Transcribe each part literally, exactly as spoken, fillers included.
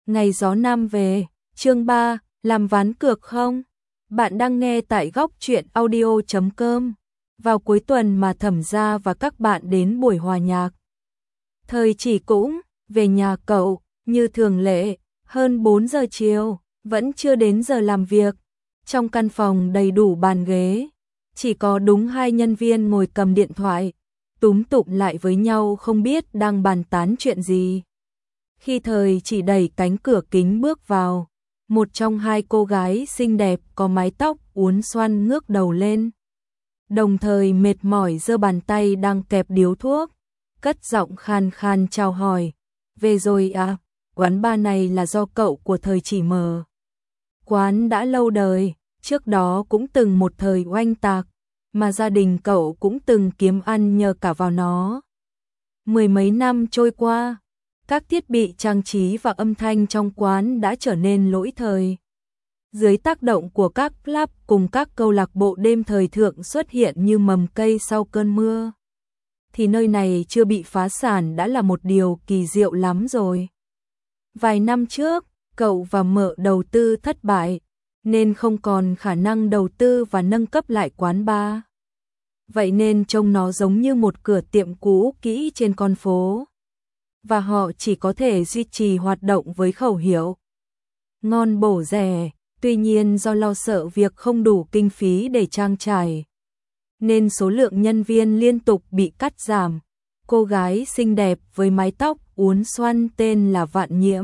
Ngày gió nam về, chương ba, làm ván cược không? Bạn đang nghe tại góc truyện audio chấm com. Vào cuối tuần mà Thẩm gia và các bạn đến buổi hòa nhạc. Thời chỉ cũng về nhà cậu, như thường lệ, hơn bốn giờ chiều, vẫn chưa đến giờ làm việc. Trong căn phòng đầy đủ bàn ghế, chỉ có đúng hai nhân viên ngồi cầm điện thoại, túm tụm lại với nhau không biết đang bàn tán chuyện gì. Khi Thời chỉ đẩy cánh cửa kính bước vào, một trong hai cô gái xinh đẹp có mái tóc uốn xoăn ngước đầu lên. Đồng thời mệt mỏi giơ bàn tay đang kẹp điếu thuốc, cất giọng khan khan chào hỏi. Về rồi à, quán bar này là do cậu của Thời chỉ mở. Quán đã lâu đời, trước đó cũng từng một thời oanh tạc, mà gia đình cậu cũng từng kiếm ăn nhờ cả vào nó. Mười mấy năm trôi qua, các thiết bị trang trí và âm thanh trong quán đã trở nên lỗi thời. Dưới tác động của các club cùng các câu lạc bộ đêm thời thượng xuất hiện như mầm cây sau cơn mưa, thì nơi này chưa bị phá sản đã là một điều kỳ diệu lắm rồi. Vài năm trước, cậu và Mợ đầu tư thất bại, nên không còn khả năng đầu tư và nâng cấp lại quán bar. Vậy nên trông nó giống như một cửa tiệm cũ kỹ trên con phố. Và họ chỉ có thể duy trì hoạt động với khẩu hiệu ngon bổ rẻ. Tuy nhiên do lo sợ việc không đủ kinh phí để trang trải, nên số lượng nhân viên liên tục bị cắt giảm. Cô gái xinh đẹp với mái tóc uốn xoăn tên là Vạn Nhiễm,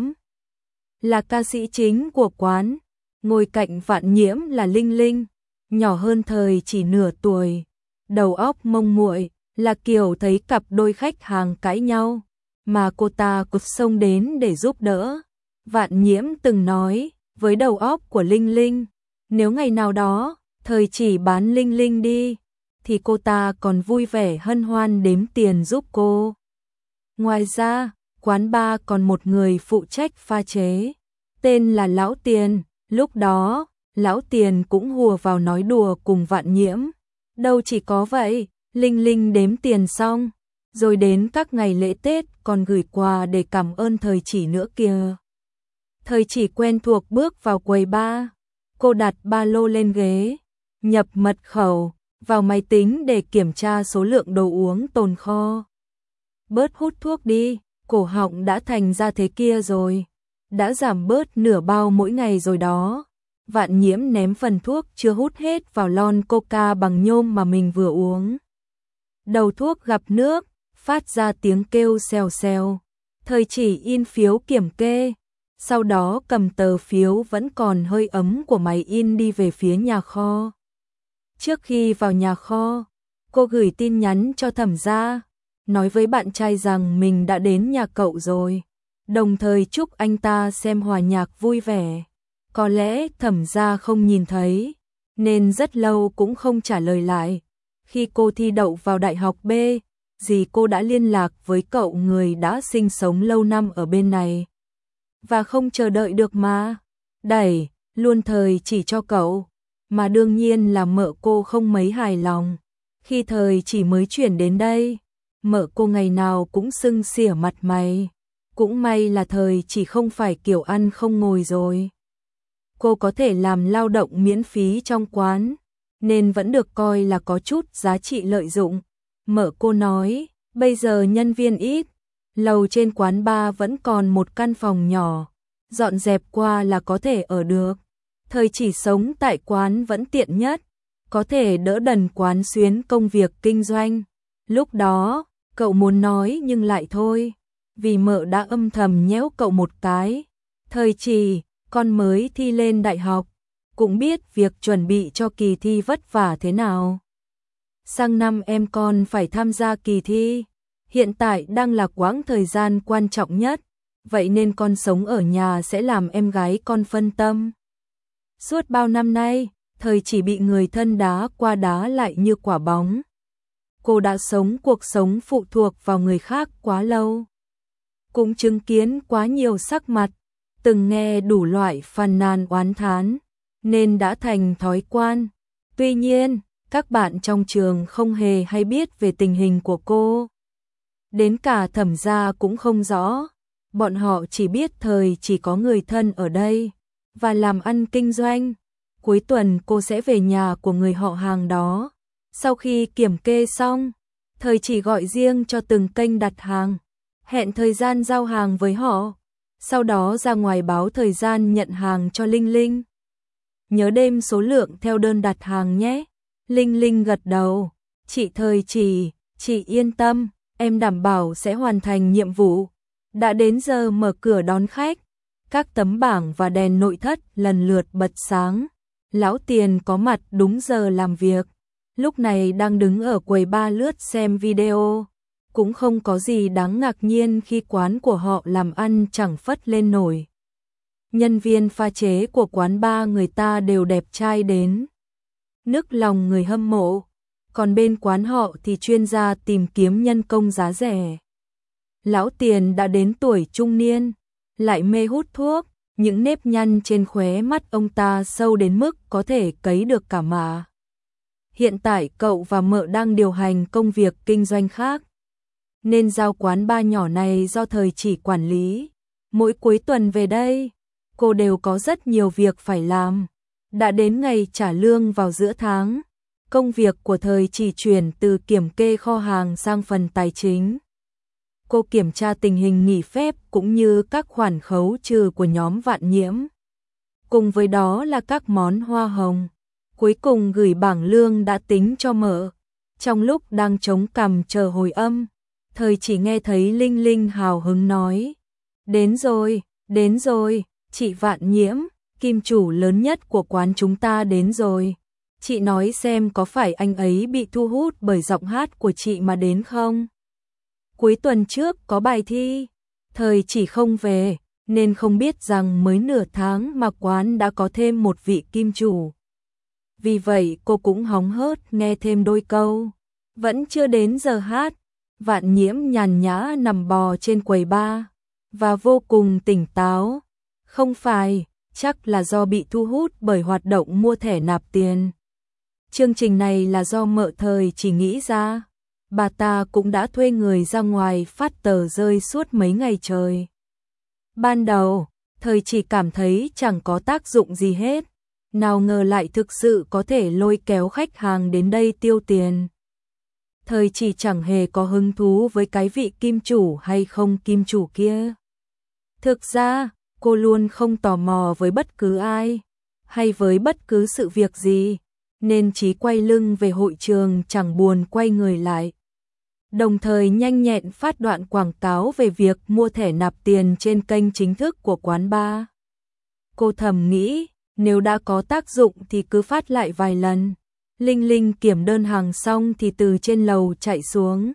là ca sĩ chính của quán. Ngồi cạnh Vạn Nhiễm là Linh Linh, nhỏ hơn Thời chỉ nửa tuổi, đầu óc mông muội, là kiểu thấy cặp đôi khách hàng cãi nhau mà cô ta cụt xông đến để giúp đỡ. Vạn Nhiễm từng nói với đầu óc của Linh Linh, nếu ngày nào đó Thời chỉ bán Linh Linh đi, thì cô ta còn vui vẻ hân hoan đếm tiền giúp cô. Ngoài ra, quán bar còn một người phụ trách pha chế, tên là Lão Tiền. Lúc đó, Lão Tiền cũng hùa vào nói đùa cùng Vạn Nhiễm. Đâu chỉ có vậy, Linh Linh đếm tiền xong, rồi đến các ngày lễ Tết còn gửi quà để cảm ơn Thời chỉ nữa kìa. Thời chỉ quen thuộc bước vào quầy bar, cô đặt ba lô lên ghế, nhập mật khẩu vào máy tính để kiểm tra số lượng đồ uống tồn kho. Bớt hút thuốc đi, cổ họng đã thành ra thế kia rồi, đã giảm bớt nửa bao mỗi ngày rồi đó. Vạn Nhiễm ném phần thuốc chưa hút hết vào lon coca bằng nhôm mà mình vừa uống. Đầu thuốc gặp nước, phát ra tiếng kêu xèo xèo. Thời chỉ in phiếu kiểm kê, sau đó cầm tờ phiếu vẫn còn hơi ấm của máy in đi về phía nhà kho. Trước khi vào nhà kho, cô gửi tin nhắn cho Thẩm gia, nói với bạn trai rằng mình đã đến nhà cậu rồi, đồng thời chúc anh ta xem hòa nhạc vui vẻ. Có lẽ Thẩm gia không nhìn thấy, nên rất lâu cũng không trả lời lại. Khi cô thi đậu vào đại học B, dì cô đã liên lạc với cậu người đã sinh sống lâu năm ở bên này. Và không chờ đợi được mà đẩy luôn Thời chỉ cho cậu, mà đương nhiên là Mợ cô không mấy hài lòng. Khi Thời chỉ mới chuyển đến đây, Mợ cô ngày nào cũng sưng xỉa mặt mày. Cũng may là Thời chỉ không phải kiểu ăn không ngồi rồi. Cô có thể làm lao động miễn phí trong quán, nên vẫn được coi là có chút giá trị lợi dụng. Mợ cô nói, bây giờ nhân viên ít, lầu trên quán bar vẫn còn một căn phòng nhỏ, dọn dẹp qua là có thể ở được. Thời chỉ sống tại quán vẫn tiện nhất, có thể đỡ đần quán xuyến công việc kinh doanh. Lúc đó, cậu muốn nói nhưng lại thôi, vì Mợ đã âm thầm nhéo cậu một cái. Thời chỉ, con mới thi lên đại học, cũng biết việc chuẩn bị cho kỳ thi vất vả thế nào. Sang năm em con phải tham gia kỳ thi, hiện tại đang là quãng thời gian quan trọng nhất, vậy nên con sống ở nhà sẽ làm em gái con phân tâm. Suốt bao năm nay, Thời chỉ bị người thân đá qua đá lại như quả bóng. Cô đã sống cuộc sống phụ thuộc vào người khác quá lâu, cũng chứng kiến quá nhiều sắc mặt, từng nghe đủ loại phàn nàn oán thán, nên đã thành thói quen. Tuy nhiên, các bạn trong trường không hề hay biết về tình hình của cô. Đến cả Thẩm gia cũng không rõ. Bọn họ chỉ biết thời chỉ có người thân ở đây và làm ăn kinh doanh. Cuối tuần cô sẽ về nhà của người họ hàng đó. Sau khi kiểm kê xong, thời chỉ gọi riêng cho từng kênh đặt hàng, hẹn thời gian giao hàng với họ. Sau đó ra ngoài báo thời gian nhận hàng cho Linh Linh. Nhớ đêm số lượng theo đơn đặt hàng nhé. Linh Linh gật đầu. Chị thời chỉ, chị yên tâm, em đảm bảo sẽ hoàn thành nhiệm vụ. Đã đến giờ mở cửa đón khách. Các tấm bảng và đèn nội thất lần lượt bật sáng. Lão Tiền có mặt đúng giờ làm việc. Lúc này đang đứng ở quầy bar lướt xem video. Cũng không có gì đáng ngạc nhiên khi quán của họ làm ăn chẳng phất lên nổi. Nhân viên pha chế của quán bar người ta đều đẹp trai đến nức lòng người hâm mộ. Còn bên quán họ thì chuyên gia tìm kiếm nhân công giá rẻ. Lão Tiền đã đến tuổi trung niên, lại mê hút thuốc, những nếp nhăn trên khóe mắt ông ta sâu đến mức có thể cấy được cả mà. Hiện tại cậu và mợ đang điều hành công việc kinh doanh khác, nên giao quán bar nhỏ này do thời chỉ quản lý. Mỗi cuối tuần về đây, cô đều có rất nhiều việc phải làm. Đã đến ngày trả lương vào giữa tháng, công việc của thời chỉ chuyển từ kiểm kê kho hàng sang phần tài chính. Cô kiểm tra tình hình nghỉ phép cũng như các khoản khấu trừ của nhóm Vạn Nhiễm. Cùng với đó là các món hoa hồng. Cuối cùng gửi bảng lương đã tính cho mợ. Trong lúc đang chống cằm chờ hồi âm, thời chỉ nghe thấy Linh Linh hào hứng nói. Đến rồi, đến rồi, chị Vạn Nhiễm, kim chủ lớn nhất của quán chúng ta đến rồi. Chị nói xem có phải anh ấy bị thu hút bởi giọng hát của chị mà đến không? Cuối tuần trước có bài thi, thời chỉ không về, nên không biết rằng mới nửa tháng mà quán đã có thêm một vị kim chủ. Vì vậy cô cũng hóng hớt nghe thêm đôi câu. Vẫn chưa đến giờ hát, Vạn Nhiễm nhàn nhã nằm bò trên quầy bar và vô cùng tỉnh táo. Không phải, chắc là do bị thu hút bởi hoạt động mua thẻ nạp tiền. Chương trình này là do mợ thời chỉ nghĩ ra. Bà ta cũng đã thuê người ra ngoài phát tờ rơi suốt mấy ngày trời. Ban đầu, thời chỉ cảm thấy chẳng có tác dụng gì hết. Nào ngờ lại thực sự có thể lôi kéo khách hàng đến đây tiêu tiền. Thời chỉ chẳng hề có hứng thú với cái vị kim chủ hay không kim chủ kia. Thực ra, cô luôn không tò mò với bất cứ ai, hay với bất cứ sự việc gì, nên chỉ quay lưng về hội trường chẳng buồn quay người lại. Đồng thời nhanh nhẹn phát đoạn quảng cáo về việc mua thẻ nạp tiền trên kênh chính thức của quán bar. Cô thầm nghĩ, nếu đã có tác dụng thì cứ phát lại vài lần. Linh Linh kiểm đơn hàng xong thì từ trên lầu chạy xuống.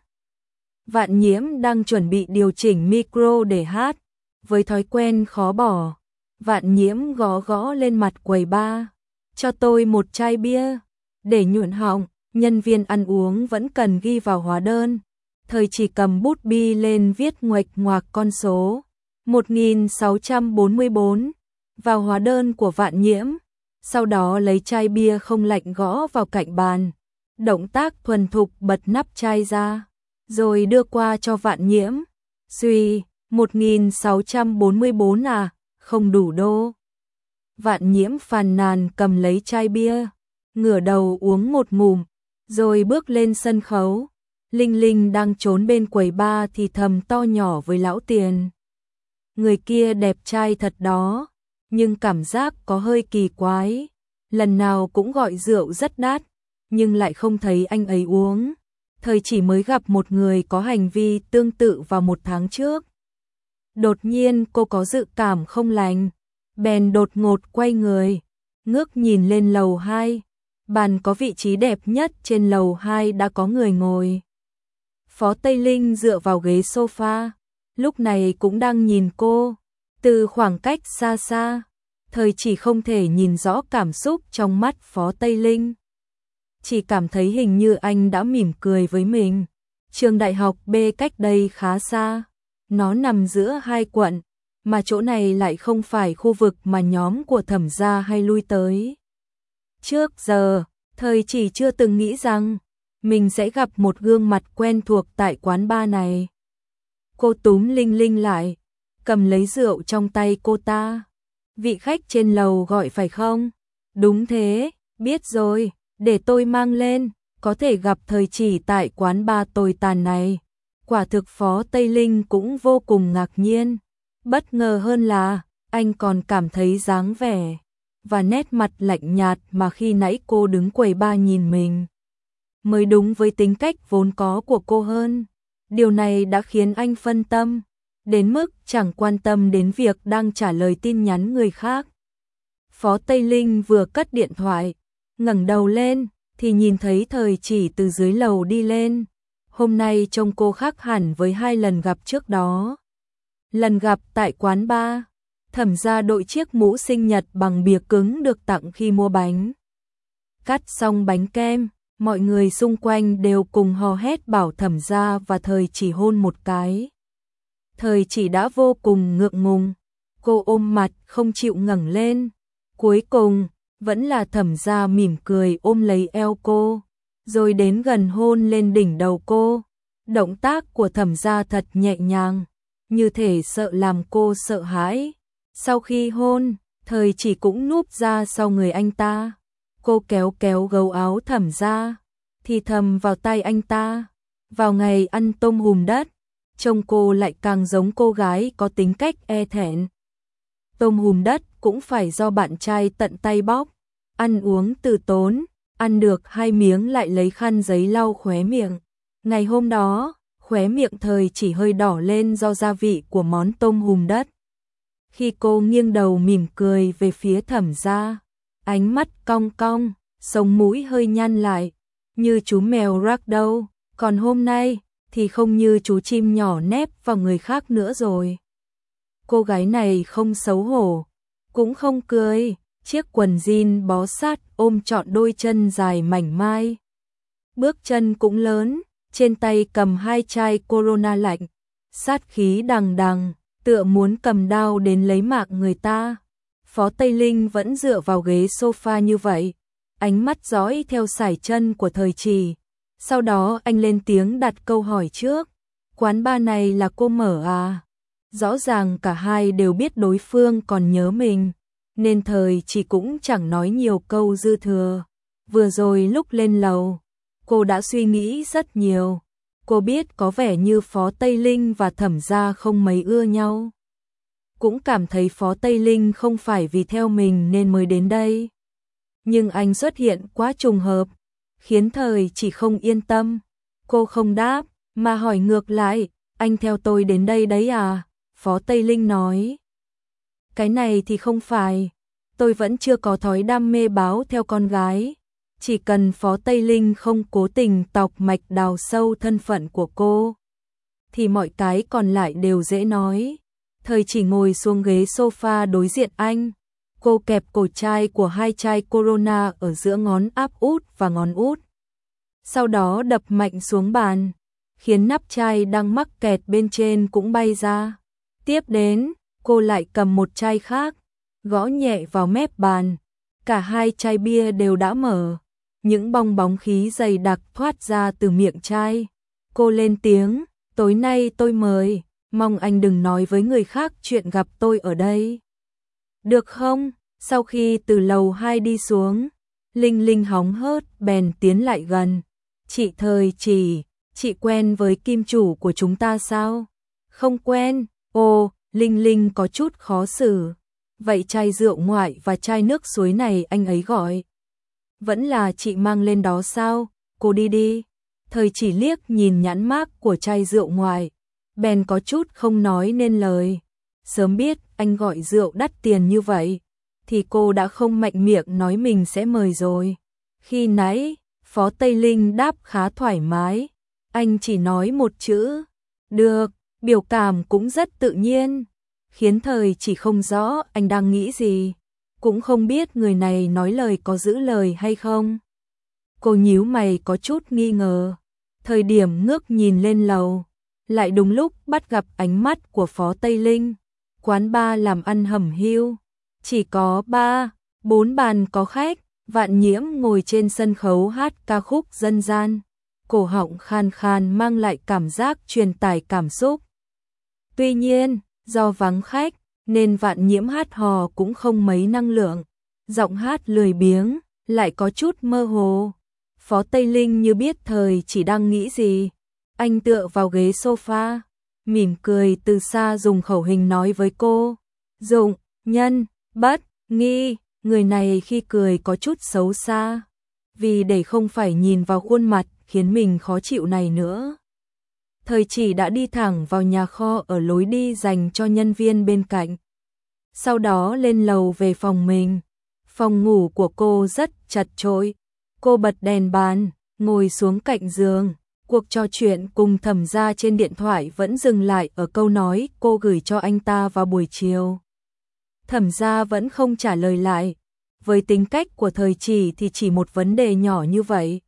Vạn Nhiễm đang chuẩn bị điều chỉnh micro để hát. Với thói quen khó bỏ, Vạn Nhiễm gõ gõ lên mặt quầy bar. Cho tôi một chai bia. Để nhuận họng, nhân viên ăn uống vẫn cần ghi vào hóa đơn. Thời chỉ cầm bút bi lên viết nguệch ngoạc con số một nghìn sáu trăm bốn mươi tư vào hóa đơn của Vạn Nhiễm. Sau đó lấy chai bia không lạnh gõ vào cạnh bàn. Động tác thuần thục bật nắp chai ra, rồi đưa qua cho Vạn Nhiễm. Suy, một nghìn sáu trăm bốn mươi tư à, không đủ đô. Vạn Nhiễm phàn nàn cầm lấy chai bia, ngửa đầu uống một ngụm, rồi bước lên sân khấu. Linh Linh đang trốn bên quầy bar thì thầm to nhỏ với Lão Tiền. Người kia đẹp trai thật đó, nhưng cảm giác có hơi kỳ quái. Lần nào cũng gọi rượu rất đắt, nhưng lại không thấy anh ấy uống. Thời chỉ mới gặp một người có hành vi tương tự vào một tháng trước. Đột nhiên cô có dự cảm không lành, bèn đột ngột quay người, ngước nhìn lên lầu hai. Bàn có vị trí đẹp nhất trên lầu hai đã có người ngồi. Phó Tây Linh dựa vào ghế sofa, lúc này cũng đang nhìn cô. Từ khoảng cách xa xa, thời chỉ không thể nhìn rõ cảm xúc trong mắt Phó Tây Linh. Chỉ cảm thấy hình như anh đã mỉm cười với mình. Trường đại học B cách đây khá xa. Nó nằm giữa hai quận, mà chỗ này lại không phải khu vực mà nhóm của Thẩm gia hay lui tới. Trước giờ, thời chỉ chưa từng nghĩ rằng mình sẽ gặp một gương mặt quen thuộc tại quán bar này. Cô túm Linh Linh lại, cầm lấy rượu trong tay cô ta. Vị khách trên lầu gọi phải không? Đúng thế, biết rồi, để tôi mang lên, có thể gặp Thời Chỉ tại quán bar tồi tàn này. Quả thực Phó Tây Linh cũng vô cùng ngạc nhiên. Bất ngờ hơn là, anh còn cảm thấy dáng vẻ và nét mặt lạnh nhạt mà khi nãy cô đứng quầy bar nhìn mình mới đúng với tính cách vốn có của cô hơn. Điều này đã khiến anh phân tâm, đến mức chẳng quan tâm đến việc đang trả lời tin nhắn người khác. Phó Tây Linh vừa cất điện thoại, ngẩng đầu lên thì nhìn thấy Thời Chỉ từ dưới lầu đi lên. Hôm nay trông cô khác hẳn với hai lần gặp trước đó. Lần gặp tại quán bar, Thẩm Gia đội chiếc mũ sinh nhật bằng bìa cứng được tặng khi mua bánh. Cắt xong bánh kem, mọi người xung quanh đều cùng hò hét bảo Thẩm Gia và Thời Chỉ hôn một cái. Thời Chỉ đã vô cùng ngượng ngùng, cô ôm mặt không chịu ngẩng lên. Cuối cùng, vẫn là Thẩm Gia mỉm cười ôm lấy eo cô, rồi đến gần hôn lên đỉnh đầu cô. Động tác của Thẩm Gia thật nhẹ nhàng, như thể sợ làm cô sợ hãi. Sau khi hôn, Thời Chỉ cũng núp ra sau người anh ta. Cô kéo kéo gấu áo Thẩm Gia, thì thầm vào tai anh ta. Vào ngày ăn tôm hùm đất, trông cô lại càng giống cô gái có tính cách e thẹn. Tôm hùm đất cũng phải do bạn trai tận tay bóc, ăn uống từ tốn, ăn được hai miếng lại lấy khăn giấy lau khóe miệng. Ngày hôm đó, khóe miệng Thời Chỉ hơi đỏ lên do gia vị của món tôm hùm đất. Khi cô nghiêng đầu mỉm cười về phía Thẩm Gia, ánh mắt cong cong, sống mũi hơi nhăn lại, như chú mèo ragdoll, còn hôm nay thì không như chú chim nhỏ nép vào người khác nữa rồi. Cô gái này không xấu hổ, cũng không cười, chiếc quần jean bó sát ôm trọn đôi chân dài mảnh mai. Bước chân cũng lớn, trên tay cầm hai chai Corona lạnh, sát khí đằng đằng, tựa muốn cầm đao đến lấy mạng người ta. Phó Tây Linh vẫn dựa vào ghế sofa như vậy, ánh mắt dõi theo sải chân của Thời Chỉ. Sau đó anh lên tiếng đặt câu hỏi trước. Quán bar này là cô mở à? Rõ ràng cả hai đều biết đối phương còn nhớ mình, nên Thời Chỉ cũng chẳng nói nhiều câu dư thừa. Vừa rồi lúc lên lầu, cô đã suy nghĩ rất nhiều. Cô biết có vẻ như Phó Tây Linh và Thẩm Gia không mấy ưa nhau. Cũng cảm thấy Phó Tây Linh không phải vì theo mình nên mới đến đây. Nhưng anh xuất hiện quá trùng hợp, khiến Thời Chỉ không yên tâm. Cô không đáp, mà hỏi ngược lại, anh theo tôi đến đây đấy à? Phó Tây Linh nói, cái này thì không phải, tôi vẫn chưa có thói đam mê báo theo con gái. Chỉ cần Phó Tây Linh không cố tình tọc mạch đào sâu thân phận của cô, thì mọi cái còn lại đều dễ nói. Thời Chỉ ngồi xuống ghế sofa đối diện anh. Cô kẹp cổ chai của hai chai Corona ở giữa ngón áp út và ngón út. Sau đó đập mạnh xuống bàn, khiến nắp chai đang mắc kẹt bên trên cũng bay ra. Tiếp đến, cô lại cầm một chai khác, gõ nhẹ vào mép bàn. Cả hai chai bia đều đã mở, những bong bóng khí dày đặc thoát ra từ miệng chai. Cô lên tiếng, tối nay tôi mời, mong anh đừng nói với người khác chuyện gặp tôi ở đây. Được không? Sau khi từ lầu hai đi xuống, Linh Linh hóng hớt bèn tiến lại gần. Chị Thời Chỉ, chị quen với kim chủ của chúng ta sao? Không quen. Ồ, Linh Linh có chút khó xử. Vậy chai rượu ngoại và chai nước suối này anh ấy gọi vẫn là chị mang lên đó sao? Cô đi đi. Thời Chỉ liếc nhìn nhãn mác của chai rượu ngoại, bèn có chút không nói nên lời. Sớm biết anh gọi rượu đắt tiền như vậy, thì cô đã không mạnh miệng nói mình sẽ mời rồi. Khi nãy, Phó Tây Linh đáp khá thoải mái, anh chỉ nói một chữ, được, biểu cảm cũng rất tự nhiên, khiến Thời Chỉ không rõ anh đang nghĩ gì, cũng không biết người này nói lời có giữ lời hay không. Cô nhíu mày có chút nghi ngờ, thời điểm ngước nhìn lên lầu, lại đúng lúc bắt gặp ánh mắt của Phó Tây Linh. Quán bar làm ăn hầm hiu, chỉ có ba, bốn bàn có khách. Vạn Nhiễm ngồi trên sân khấu hát ca khúc dân gian, cổ họng khan khan mang lại cảm giác truyền tải cảm xúc. Tuy nhiên, Do vắng khách, nên Vạn Nhiễm hát hò cũng không mấy năng lượng, giọng hát lười biếng, lại có chút mơ hồ. Phó Tây Linh như biết Thời Chỉ đang nghĩ gì. Anh tựa vào ghế sofa, mỉm cười từ xa dùng khẩu hình nói với cô. Dụng, nhân, bất, nghi, người này khi cười có chút xấu xa. Vì để không phải nhìn vào khuôn mặt khiến mình khó chịu này nữa. Thời Chỉ đã đi thẳng vào nhà kho ở lối đi dành cho nhân viên bên cạnh. Sau đó lên lầu về phòng mình. Phòng ngủ của cô rất chật chội. Cô bật đèn bàn, ngồi xuống cạnh giường. Cuộc trò chuyện cùng Thẩm Gia trên điện thoại vẫn dừng lại ở câu nói cô gửi cho anh ta vào buổi chiều. Thẩm Gia vẫn không trả lời lại. Với tính cách của Thời Chỉ thì chỉ một vấn đề nhỏ như vậy.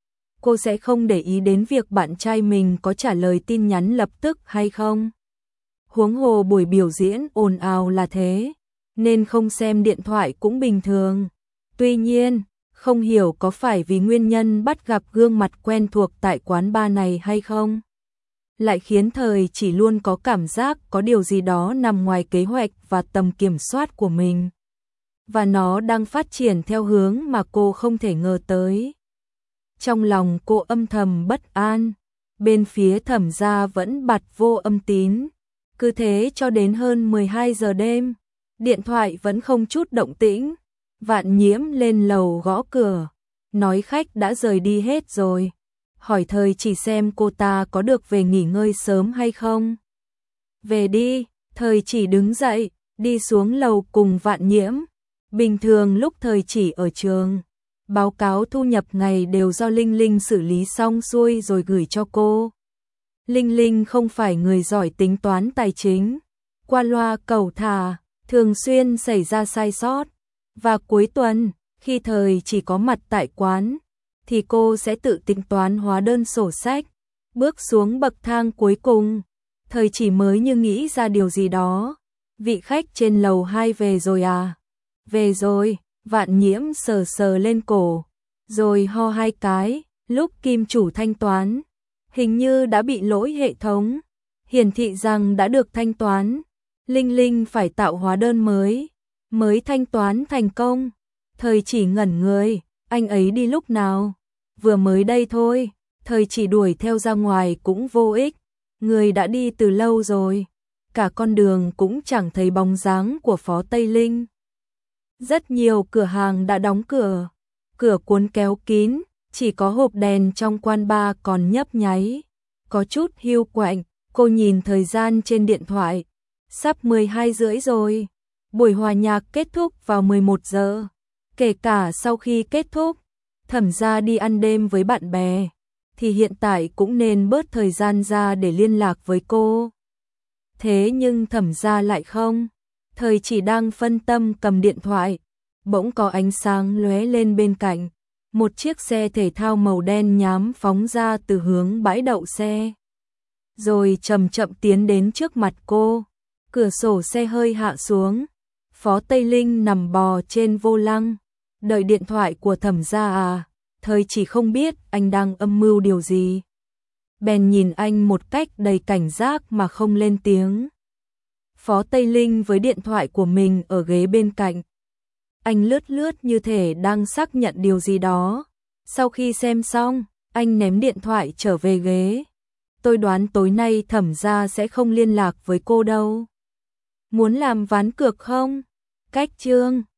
Cô sẽ không để ý đến việc bạn trai mình có trả lời tin nhắn lập tức hay không. Huống hồ buổi biểu diễn ồn ào là thế, nên không xem điện thoại cũng bình thường. Tuy nhiên, không hiểu có phải vì nguyên nhân bắt gặp gương mặt quen thuộc tại quán bar này hay không, lại khiến Thời Chỉ luôn có cảm giác có điều gì đó nằm ngoài kế hoạch và tầm kiểm soát của mình. Và nó đang phát triển theo hướng mà cô không thể ngờ tới. Trong lòng cô âm thầm bất an, bên phía Thẩm Gia vẫn bật vô âm tín. Cứ thế cho đến hơn mười hai giờ đêm, điện thoại vẫn không chút động tĩnh. Vạn Nhiễm lên lầu gõ cửa, nói khách đã rời đi hết rồi. Hỏi Thời Chỉ xem cô ta có được về nghỉ ngơi sớm hay không. Về đi, Thời Chỉ đứng dậy, đi xuống lầu cùng Vạn Nhiễm. Bình thường lúc Thời Chỉ ở trường, báo cáo thu nhập ngày đều do Linh Linh xử lý xong xuôi rồi gửi cho cô. Linh Linh không phải người giỏi tính toán tài chính, qua loa cẩu thả, thường xuyên xảy ra sai sót. Và cuối tuần, khi Thời Chỉ có mặt tại quán, thì cô sẽ tự tính toán hóa đơn sổ sách. Bước xuống bậc thang cuối cùng, Thời Chỉ mới như nghĩ ra điều gì đó. Vị khách trên lầu hai về rồi à? Về rồi. Vạn Nhiễm sờ sờ lên cổ, rồi ho hai cái. Lúc kim chủ thanh toán, hình như đã bị lỗi hệ thống, hiển thị rằng đã được thanh toán. Linh Linh phải tạo hóa đơn mới, mới thanh toán thành công. Thời Chỉ ngẩn người, anh ấy đi lúc nào? Vừa mới đây thôi. Thời Chỉ đuổi theo ra ngoài cũng vô ích, người đã đi từ lâu rồi. Cả con đường cũng chẳng thấy bóng dáng của Phó Tây Linh. Rất nhiều cửa hàng đã đóng cửa, cửa cuốn kéo kín, chỉ có hộp đèn trong quán bar còn nhấp nháy. Có chút hiu quạnh, cô nhìn thời gian trên điện thoại, sắp mười hai rưỡi rồi. Buổi hòa nhạc kết thúc vào mười một giờ. Kể cả sau khi kết thúc, Thẩm Gia đi ăn đêm với bạn bè, thì hiện tại cũng nên bớt thời gian ra để liên lạc với cô. Thế nhưng Thẩm Gia lại không. Thời Chỉ đang phân tâm cầm điện thoại, bỗng có ánh sáng lóe lên bên cạnh. Một chiếc xe thể thao màu đen nhám phóng ra từ hướng bãi đậu xe, rồi chậm chậm tiến đến trước mặt cô. Cửa sổ xe hơi hạ xuống, Phó Tây Linh nằm bò trên vô lăng, đợi điện thoại của Thẩm Gia à? Thời Chỉ không biết anh đang âm mưu điều gì, bèn nhìn anh một cách đầy cảnh giác mà không lên tiếng. Phó Tây Linh với điện thoại của mình ở ghế bên cạnh. Anh lướt lướt như thể đang xác nhận điều gì đó. Sau khi xem xong, anh ném điện thoại trở về ghế. Tôi đoán tối nay Thẩm Gia sẽ không liên lạc với cô đâu. Muốn làm ván cược không? Cách chương